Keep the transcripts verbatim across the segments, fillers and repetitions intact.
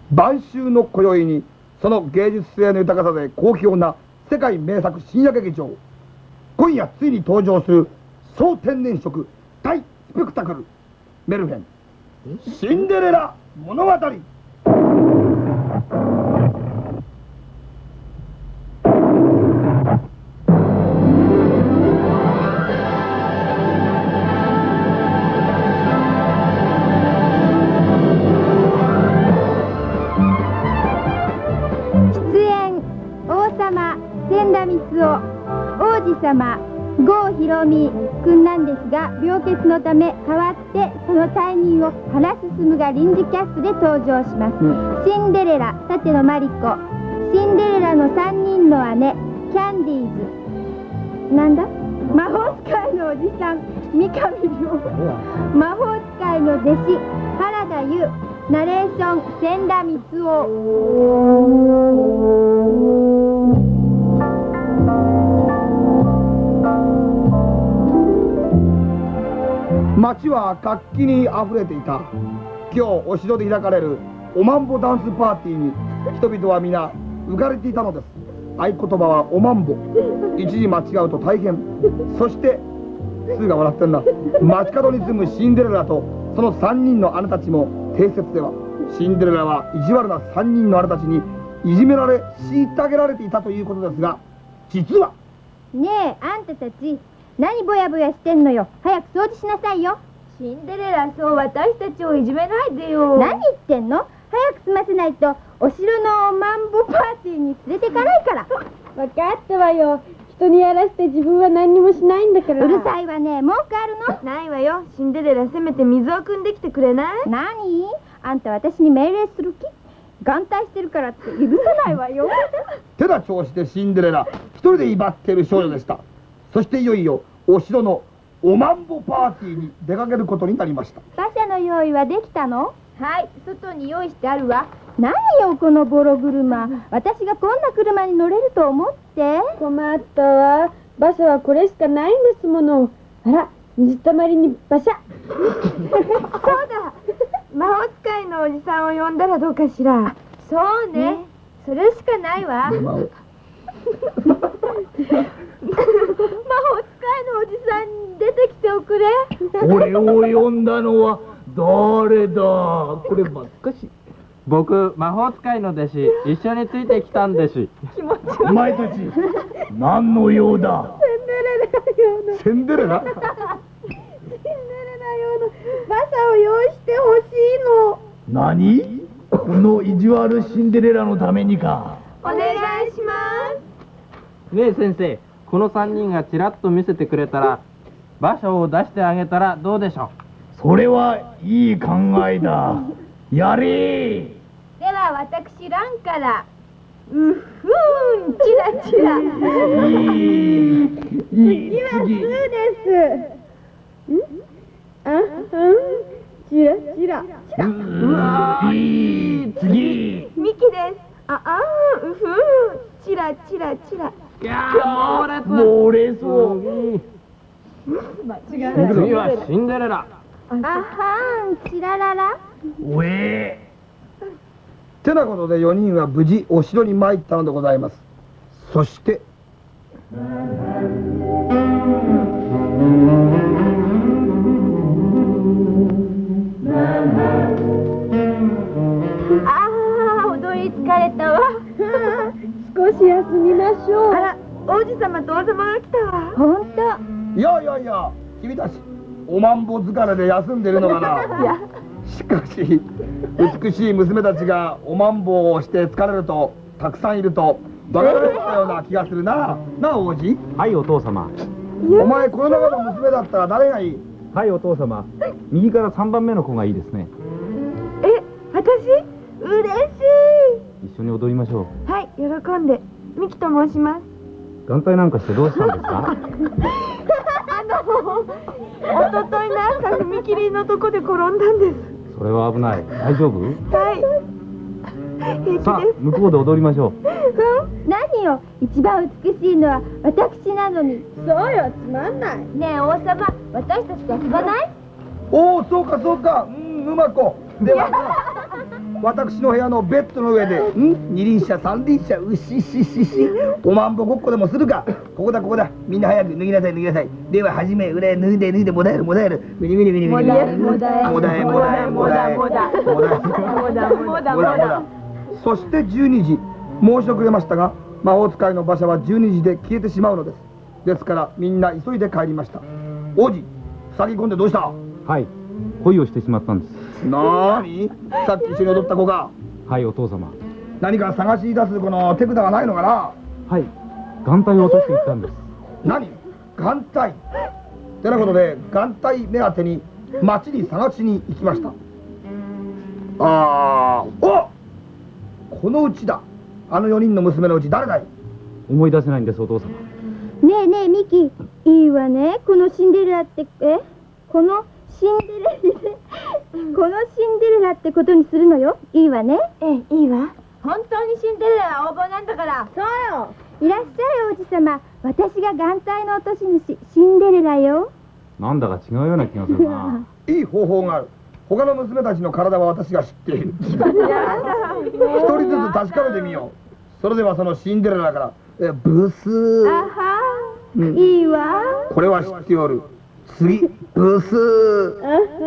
晩秋の今宵にその芸術性の豊かさで好評な世界名作深夜劇場、今夜ついに登場する総天然色大スペクタクルメルヘンシンデレラ物語。 王子様郷ひろみ君なんですが、病欠のため代わってその退任を原進が臨時キャストで登場します、うん、シンデレラ舘野真理子、シンデレラのさんにんの姉キャンディーズ、なんだ魔法使いのおじさん三上亮、魔法使いの弟子原田優、ナレーション千田光雄。 街は活気にあふれていた。今日お城で開かれるおまんぼダンスパーティーに人々は皆浮かれていたのです。合言葉はおまんぼ。一時間違うと大変。そしてスーが笑ってんな。街角に住むシンデレラとそのさんにんの姉たちも定説では、シンデレラは意地悪なさんにんの姉たちにいじめられ虐げられていたということですが、実はねえ、あんたたち何ぼやぼやしてんのよ。早く掃除しなさいよ。 シンデレラ、そう私たちをいじめないでよ。 何言ってんの。早く済ませないとお城のおまんぼパーティーに連れてかないから。 分かったわよ。人にやらせて自分は何にもしないんだから。 うるさいわね。文句あるの？ ないわよ。シンデレラ、せめて水を汲んできてくれない？ 何？あんた私に命令する気？眼帯してるからって許さないわよ。 手だ調子でシンデレラ一人で威張っている少女でした。そしていよいよお城のおまんぼパーティーに出かけることになりました。 馬車の用意はできたの？ はい、外に用意してあるわ。 何よこのボロ車。私がこんな車に乗れると思って。 困ったわ。馬車はこれしかないんですもの。あら、水たまりに馬車。そうだ、魔法使いのおじさんを呼んだらどうかしら。そうね、ね、それしかないわ。魔法使いのおじさん出てきておくれ。 俺を呼んだのは誰だ。こればっかし。 僕、魔法使いの弟子、一緒についてきたんです。 気持ち悪い。 お前たち何の用だ。 センデレラ用のセンデレラ。 シンデレラ用の馬車を用意してほしいの。 何？この意地悪シンデレラのためにか。 お願いします。 ねえ先生、このさんにんがちらっと見せてくれたら馬車を出してあげたらどうでしょう。それはいい考えだ。やれー。 では私ランから。うふーん、チラチラ。 いい次はスーです。ん？あ、うん、チラチラ。 うわいい。次。 ミキです。ああ、うふー、チラチラチラ。 いやー、猛烈猛烈を。 間違いない。 次はシンデレラ。 あはーん、チラララ。 おえてなことでよにんは無事お城に参ったのでございます。そしてああ、踊り疲れたわ。 少し休みましょう。あら、王子様と王様が来たわ。 ほんと。 いやいやいや、君たちおまんぼ疲れで休んでるのかな。 いや、 しかし美しい娘たちがおまんぼをして疲れるとたくさんいるとバカられたような気がするな。なあ王子。 はい、お父様。 お前この中の娘だったら誰がいい？ はい、お父様。右からさんばんめの子がいいですね。 え、私？嬉しい。 一緒に踊りましょう。はい、喜んで。ミキと申します。 眼帯なんかしてどうしたんですか？ あの、おとといの朝踏切のとこで転んだんです。 それは危ない。大丈夫？ はい。平気です。 さあ、向こうで踊りましょう。 何よ、一番美しいのは私なのに。 そうよ、つまんない。 ねえ王様、私たちと遊ばない？ おお、そうかそうか。うん、うまこ。では私の部屋のベッドの上でん二輪車三輪車うししししおまんぼごっこでもするか。ここだここだ、みんな早く脱ぎなさい脱ぎなさい。では始め、裏へ脱いで脱いでもだえるもだえるみにみにみにみにみにもだえもだえもだえもだえもだえもだもだもだ。そしてじゅうにじ、申し遅れましたが魔法使いの馬車はじゅうにじで消えてしまうのです。ですからみんな急いで帰りました。王子、塞ぎ込んでどうした？ はい、恋をしてしまったんです。 なーに、さっき一緒に踊った子が。 はい、お父様。 何か探し出すこの手札がないのかな。 はい、眼帯を落としていったんです。 何、眼帯。てなことで眼帯目当てに町に探しに行きました。あー、お、このうちだ。あのよにんの娘のうち誰だい？ 思い出せないんです、お父様。 ねえねえミキ、いいわね、このシンデレラってえこのシンデレラこのシンデレラってことにするのよ。いいわね。 ええ、いいわ。本当にシンデレラ応募なんだから。そうよ。 いらっしゃい王子様、私が眼帯の落とし主シンデレラよ。 なんだか違うような気がするな。 いい方法がある。他の娘たちの体は私が知っている。一人ずつ確かめてみよう。それではそのシンデレラからえブスー。 あはうん、 いいわ。 これは知っておる。次、ブスー。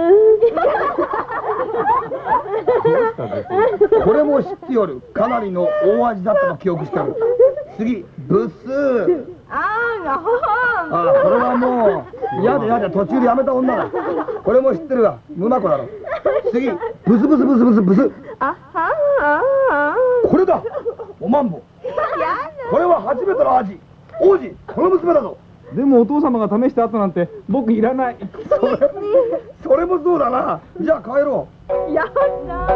これも知っておる。かなりの大味だったと記憶しておる。次、ブスー。 あーがほほん。 ああ、これはもう嫌で嫌で途中でやめた女だ。これも知ってるが無まこだろ。次、ブスブスブスブスブス。 あはんあー。 これだ、おまんぼ。これは初めての味。王子、この娘だぞ。 でもお父様が試した後なんて僕いらない。 それそれもそうだな。じゃあ帰ろう。 やだ。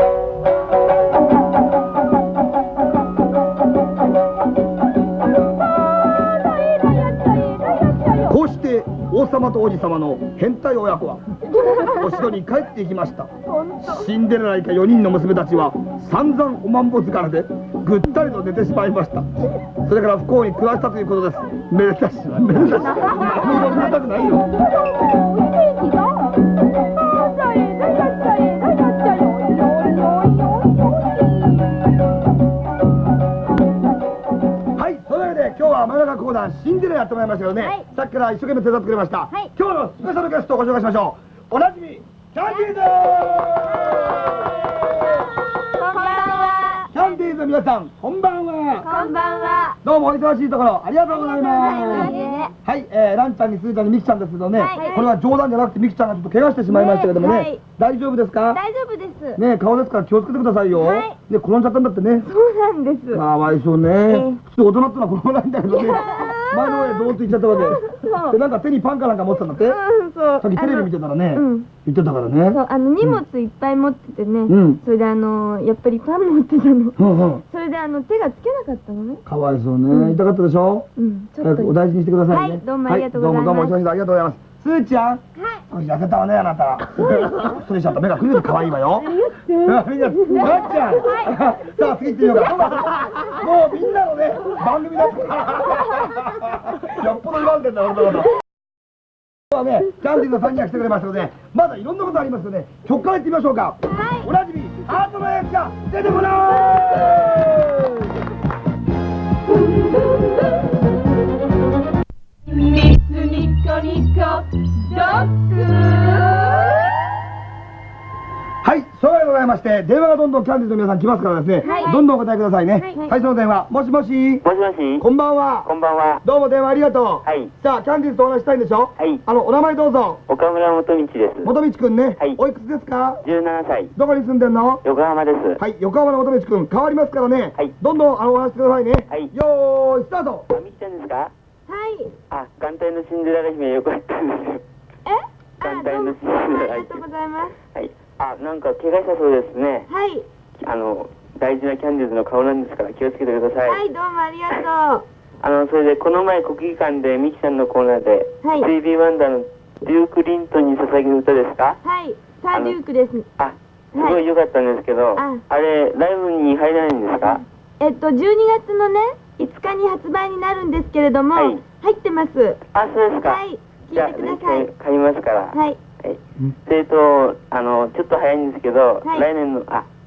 こうして王様と王子様の変態親子はお城に帰っていきました。シンデレラ以下よにんの娘たちは散々おまんぼ疲れでぐったりと寝てしまいました。それから不幸に暮らしたということです。めでたしめでたし。何もめでたくないよ。はい、そのわけで今日は真夜中講談シンデレラやってもらいましたけどね、 はい、 さっきから一生懸命手伝ってくれました、 はい、 今日のスペシャルゲストをご紹介しましょう。おなじみキャンディーズ。 こんばんは。 キャンディーズの皆さん、こんばんは。 こんばんは。 どうもお忙しいところありがとうございます。 ね、 はい、えー、ランちゃんにスーちゃんにミキちゃんですけどね、 はい、 これは冗談じゃなくてミキちゃんがちょっと怪我してしまいましたけどもね、 はい、 大丈夫ですか？ 大丈夫です。 ね、顔ですから気をつけてくださいよ。 はい、 ね、転んじゃったんだってね。 そうなんです。 かわいそうね。普通大人ってのは転ばないんだけどね。前の上どーっと行っちゃったわけ。で、なんか手にパンかなんか持ってたんだって。 うん、そう。 さっきテレビ見てたらね、 うん、 言ってたからね。 そう、あの荷物いっぱい持っててね、 うん、 それであのやっぱりパン持ってたの。 うんうん、 それであの手がつけなかったのね。 かわいそうね。痛かったでしょ。 うん、ちょっとお大事にしてくださいね。 はい、どうもありがとうございます。 どうもどうもお忙しいありがとうございます。スーちゃん、 はい、 少し痩せたわね、あなた。それしちゃった目がくるくる可愛いわよ。みんな、なっちゃん。さあ、次行ってみようか。もうみんなのね、番組だから。よっぽど言わんでんだ、俺のこと。今日はね、キャンディーズのさんにんが来てくれましたので、まだいろんなことありますので、曲から行ってみましょうか。はい。おなじみ、ハートの役者、出てもらおう。 ニコニコドッグ。 はい、そうでございまして、電話がどんどんキャンディーズの皆さん来ますからですね、はい、どんどんお答えくださいね。はい、最初の電話、もしもし。 もしもし。 こんばんは。 こんばんは。 どうも電話ありがとう。 はい。 じゃあ、キャンディーズとお話したいんでしょ。 はい。 あの、お名前どうぞ。 岡村元道です。 元道くんね。 はい。 おいくつですか？ じゅうななさい。 どこに住んでんの？ 横浜です。 はい、横浜の元道くん、変わりますからね。はい。どんどんあのお話してくださいね。はい。よーい、スタート。 あ、みきちゃんですか？ はい。 あ、眼帯のシンデレラ姫よかったんですよ。 え？ 眼帯のシンデレラ姫。 ありがとうございます。 はい。あ、なんか怪我したそうですね。 はい。 あの、大事なキャンディーズの顔なんですから気をつけてください。 はい、どうもありがとう。 あの、それでこの前国技館でミキさんのコーナーで、はい、スイービーワンダーのデューク・リントンに捧げる歌ですか？ はい、サーデュークです。 あ、すごい良かったんですけど、あ, あれ、ライブに入らないんですか？ えっと、じゅうにがつのね、いつかに発売になるんですけれども、はい、入ってます。 あ、そうですか。 はい、聞いてください。 買いますから。 はい。 はい。それと、あの、ちょっと早いんですけど、はい、来年の、あ、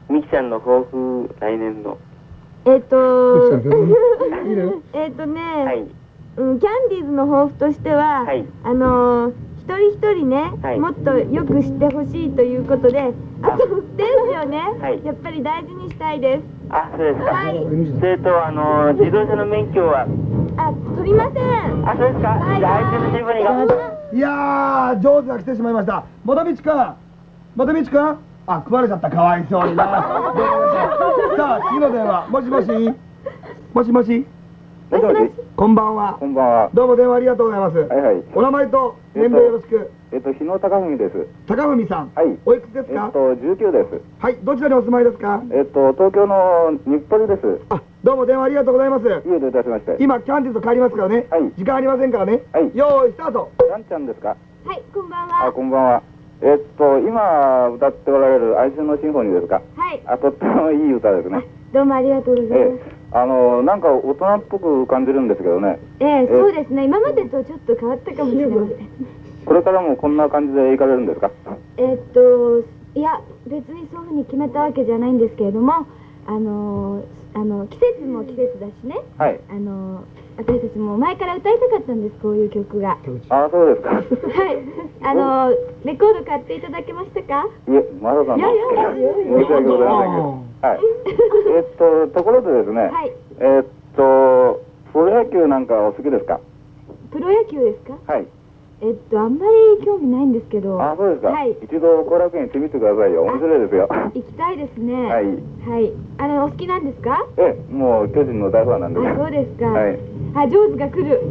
ミキちゃんの抱負、来年の。 えっといいね。 えっとね、 はい。 うん、キャンディーズの抱負としては、 はいあのー一人一人ね、 はいもっとよく知ってほしいということで、あとステージをね、 はいやっぱり大事にしたいです。 あ、そうですか。 はいそれと、あの、自動車の免許は、 あ、取りません。 あ、そうですか。 はいじゃあ、相手の新聞に頑張って。 いやー、上手が来てしまいました。元道くん、元道くん、あ、食われちゃった、かわいそうにな。さあ、次の電話、もしもし。もしもし。 もしもし。 こんばんはこ。んばんは。 どうも電話ありがとうございます。 はいはい。 お名前と年齢よろしく。 えっと、日野貴文です。 高文さん。 はい。 おいくつですか。 えっと、じゅうきゅうです。 はい、どちらにお住まいですか。 えっと、東京の日暮里です。 あ、どうも電話ありがとうございます。 家でいたしまして。 今キャンディーズと帰りますからね。 はい時間ありませんからね。 はいよーいスタート。 なんちゃんですか。 はい、こんばんあ、 は。 こんばんは。えっと、今歌っておられる哀愁のシンフォニーですか。 はい、 あ、とってもいい歌ですね。 どうもありがとうございえます。 え、あの、なんか大人っぽく感じるんですけどね。 ええ、そうですね。今までとちょっと変わったかもしれません。 これからもこんな感じで行かれるんですか。 えっと、いや、別にそういうふうに決めたわけじゃないんですけれども、あのー、あの季節も季節だしね。 はい。 あのー、私たちも前から歌いたかったんです、こういう曲が。 あ、そうですか。 はい、あのー、レコード買っていただけましたか。 いえ、まだだな。 いやいやいやいや申し訳ございませんけど。はい。えっと、ところでですね。 はい、 えっと、プロ野球なんかお好きですか。 プロ野球ですか。 はい。 えっと、あんまり興味ないんですけど。 あ、そうですか。 はい、 一度後楽園行ってみてくださいよ。面白いですよ。 行きたいですね。 はい。 はい、あの、お好きなんですか。 ええ、もう巨人の大ファンなんでね。 あ、そうですか。 はい。 あ、ジョーズが来る。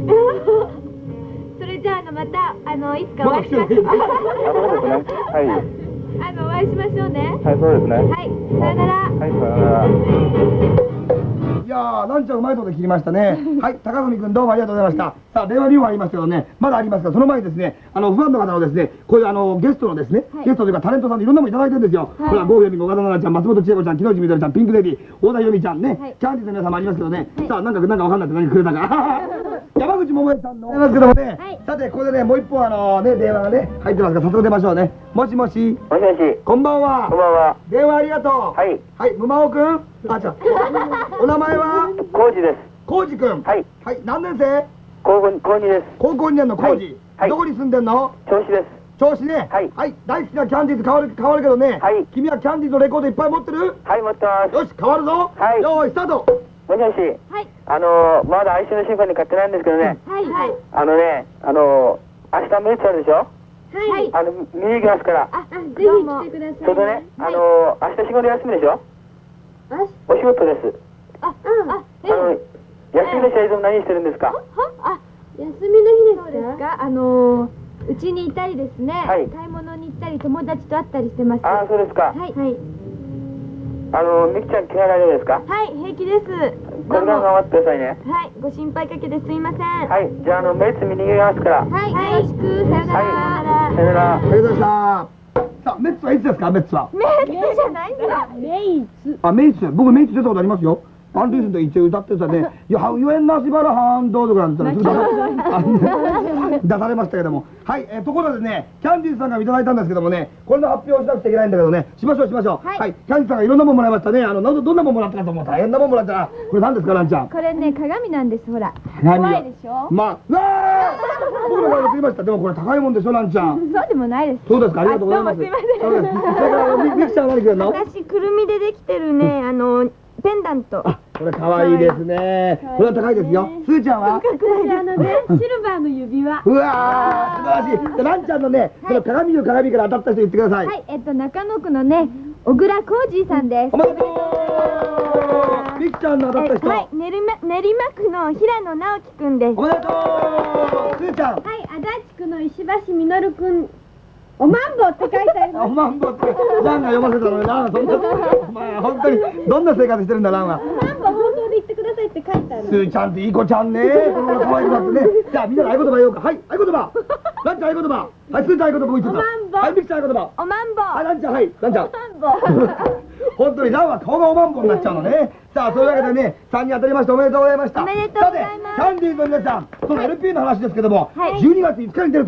それじゃあ、あの、また、あの、いつかお会いしましょう。 あ、そうですね。はい。 あの、お会いしましょうね。 はい、そうですね。 はい、さよなら。 はい、さよなら。 いやー、ランちゃんうまいとこで切りましたね。はい、高文君どうもありがとうございました。さあ、電話にもありますけどね、まだありますが、その前にですね、あの、ファンの方のですね、こういうあの、ゲストのですね、 はいゲストというかタレントさんでいろんなものいただいてるんですよ。 はいほら、郷ひろみ、岡田奈々ちゃん、松本千恵子ちゃん、木之内みどりちゃん、ピンクレディー、大田由美ちゃんね、 はいキャンディーズの皆様ありますけどね、 はいさあ、なんか、なんかわかんないって何くれたか。山口百恵さんの。ありますけどもね、 はいさて、ここでね、もう一本あの、ね、電話がね、入ってますから、早速出ましょうね。もしもし、 もしもし、 こんばんは。 こんばんは。 電話ありがとう。 はい、 はい、むまおくん。あ、じゃお名前はコウジです。 こうじくん。 はい、 はい、何年生高校、高にです。 高校にねんのこうじ。 はいどこに住んでんの調子です。 調子ね。 はい大好きなキャンディーズ変わる、変わるけどね。 はい君はキャンディーズのレコードいっぱい持ってるはい、持ってます。 よし、変わるぞ。 はいよーい、スタート。 もしもし、 はい、 あのー、まだ哀愁のシンフォニー買ってないんですけどね、 はい、はい、 あのね、あのー、明日メイツあるでしょ。 はい、 あの、見に行きますから。 あ、ぜひ来てください。 それとね、あのー、明日仕事休みでしょ。 あ、 お仕事です。 あ、あ、えあの、休みの日はいつも何してるんですか。 あ、休みの日ですか。あのー、うちにいたりですね、 はい買い物に行ったり友達と会ったりしてます。 ああ、そうですか。 はい、はい、 あの、みきちゃん、怪我大丈夫ですか。 はい、平気です。 これから頑張ってくださいね。 はい、ご心配かけてすいません。ははい、じゃあ、あの、メイツ見に行きますから。 い、よろしく、さよなら。 はい、さよなら。 ありがとうございました。さあ、メッツはいつですか、メッツは。 メイツじゃないんだ。メイツ。 あ、メイツ。僕メイツ出たことありますよ。アンリーズンと一応歌ってたね、いや、ハウユエンナシバラハンドとかなんて言ったら、出されましたけども。はい、えーところでね、キャンディーズさんがいただいたんですけどもね、これの発表をしなくちゃいけないんだけどね、しましょうしましょう。 はいはい、キャンディーズさんがいろんなもんもらいましたね。あの、などどんなもんもらったかと思う。大変なもんもらったな。これ何ですか、ランちゃん。 これね、鏡なんです、ほら。 何が怖いでしょ。 まあ、うわー僕の前で言いました。でもこれ高いもんでしょ、ランちゃん。 そうでもないです。 そうですか、ありがとうございます。 あどうもすいませんそうです。それから、みみきちゃんは何くれるの？ 私、くるみでできてるね、あの、ペンダント。 あ、これ可愛いですね。これは高いですよ。すーちゃんは？ 私、あのね、シルバーの指輪。 うわー、素晴らしい。でランちゃんのね、その鏡の鏡から当たった人言ってください。 はい、えっと、中野区のね、小倉浩二さんですお。めでとう。みきちゃんの当たった人。 はい、練馬練馬区の平野直樹くんです。 おめでとう。すーちゃん。 はい、足立区の石橋実くん。おまんぼって書いてありおまんぼって、ランが読ませたのに、ランはそんな、お前本当にどんな生活してるんだ、ランは。 まんぼ放送で言ってくださいって書いてある。 すーちゃんっていい子ちゃんね。この可愛くなってね。じゃあみんなで合言葉言おうか。はい、合言葉。ランちゃん合言葉。はい、すーちゃん合言葉もう一つ。 おまんぼはい、みきちゃん合言葉。 おまんぼ。 はい、ランちゃん、はい、ランちゃん。 おまんぼ。 本当にランは顔がおまんぼになっちゃうのね。さあ、そういうわけでね、さんにん当たりましておめでとうございました。 おめでとうございますさて、キャンディーズの皆さん、その エルピー の話ですけども、 はいじゅうにがついつかに出るという、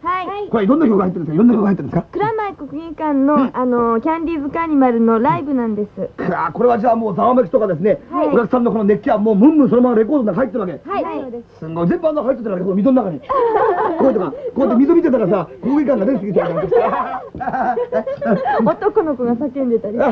はい。 これどんな曲が入ってるんですか？いろんな曲が入ってるんですか？ 蔵前国技館の、あのキャンディーズカーニバルのライブなんです。 あーこれはじゃあもうざわめきとかですね、 はいお客さんのこの熱気はもうムンムンそのままレコードの中に入ってるわけ。 はい、そうです。 すごい全部あんな入ってたらこの溝の中にこうやってかこうやって水見てたらさ国技館が出てきてたりなんかして男の子が叫んでたり。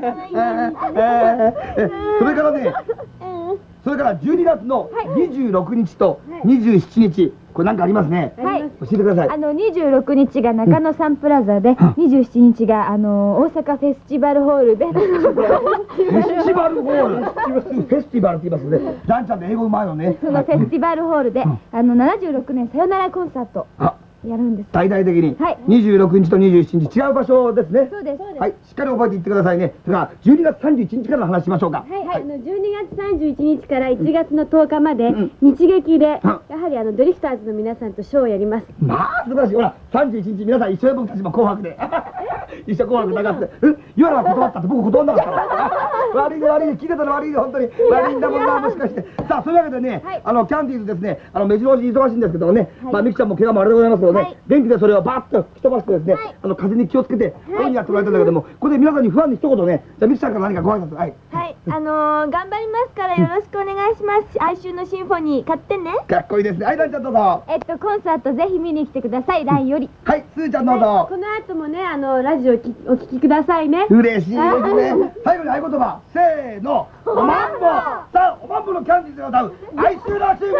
それからね、それからじゅうにがつのにじゅうろくにちとにじゅうしちにち、これなんかありますね。 はい。 教えてください。 あのにじゅうろくにちが中野サンプラザで、にじゅうしちにちがあの大阪フェスティバルホールで。 フェスティバルホール、フェスティバルって言いますね。ランちゃんで英語うまいのね。 そのフェスティバルホールで、あのななじゅうろくねんさよならコンサートあ、 やるんです。 大々的にはいにじゅうろくにちとにじゅうしちにち違う場所ですね。 そうです。 はい、しっかり覚えていってくださいね。それからじゅうにがつさんじゅういちにちからの話しましょうか。 はい、はい、あのじゅうにがつさんじゅういちにちからいちがつのとおかまで、 うん日劇で、 うんやはりあのドリフターズの皆さんとショーをやります。 まあ素晴らしい。ほらさんじゅういちにち皆さん一緒に僕たちも紅白で一緒紅白流して、え、言わな断ったって僕断んなかったの。悪いね悪いね、聞いてたの悪いね、本当に悪いんだもんな、もしかして。さあそういうわけでね、 はいあのキャンディーズですね、あの目白押し忙しいんですけどもね、 はいまあみきちゃんも怪我もあれでございますけどね、 はい元気でそれをバーッと吹き飛ばしてですね、 はいあの風に気をつけてこういうふうにやってもらいたいんだけども、ここで皆さんに不安に一言ね、じゃあみきちゃんから何かご挨拶。はい。 はい、あのー、頑張りますからよろしくお願いします。哀愁のシンフォニー買ってね。 かっこいいですね。はい、ランちゃんどうぞ。 えっとコンサートぜひ見に来てください。ラインより。 はい、すーちゃんどうぞ。 この後もね、あのラジオおきお聞きくださいね。 嬉しいですね。最後に合言葉、せーの、おまんぼ。さあ、おまんぼのキャンディーズが歌う、哀愁のシンフォニ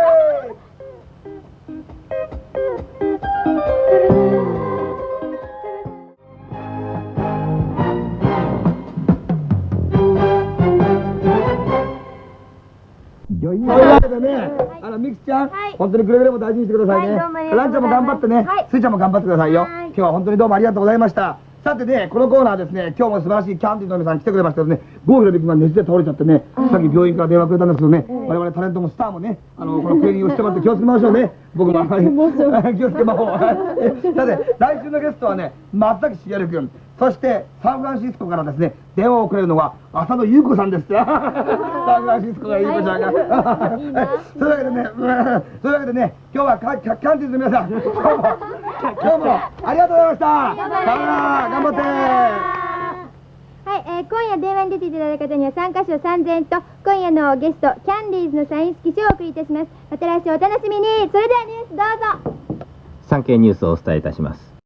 ー。というわけでね、あのミキちゃん、 はい本当にくれぐれも大事にしてくださいね。 はいどうもありがとうございますランちゃんも頑張ってね、 はいスイちゃんも頑張ってくださいよ。 はい今日は本当にどうもありがとうございました。さてね、このコーナーですね、今日も素晴らしいキャンディーズの皆さん来てくれましたけどね、郷ひろみ君が熱で倒れちゃってね、さっき病院から電話くれたんですけどね、我々タレントもスターもね、あのこのクリーニングをしてもらって気をつけましょうね。僕もあまり気をつけましょう。さて来週のゲストはね、松崎しげる君、そしてサンフランシスコからですね電話をくれるのは浅野ゆう子さんです。サンフランシスコがゆう子ちゃんが。そういうわけでね、そういうわけでね、今日はキャキャンディーズの皆さん、今日も今日もありがとうございました。さよなら、頑張って。 はい、えー今夜電話に出ていただいた方には参加賞さんぜんえんと今夜のゲストキャンディーズのサイン付き賞をお送りいたします。また来週お楽しみに。それではニュースどうぞ。 産経ニュースをお伝えいたします。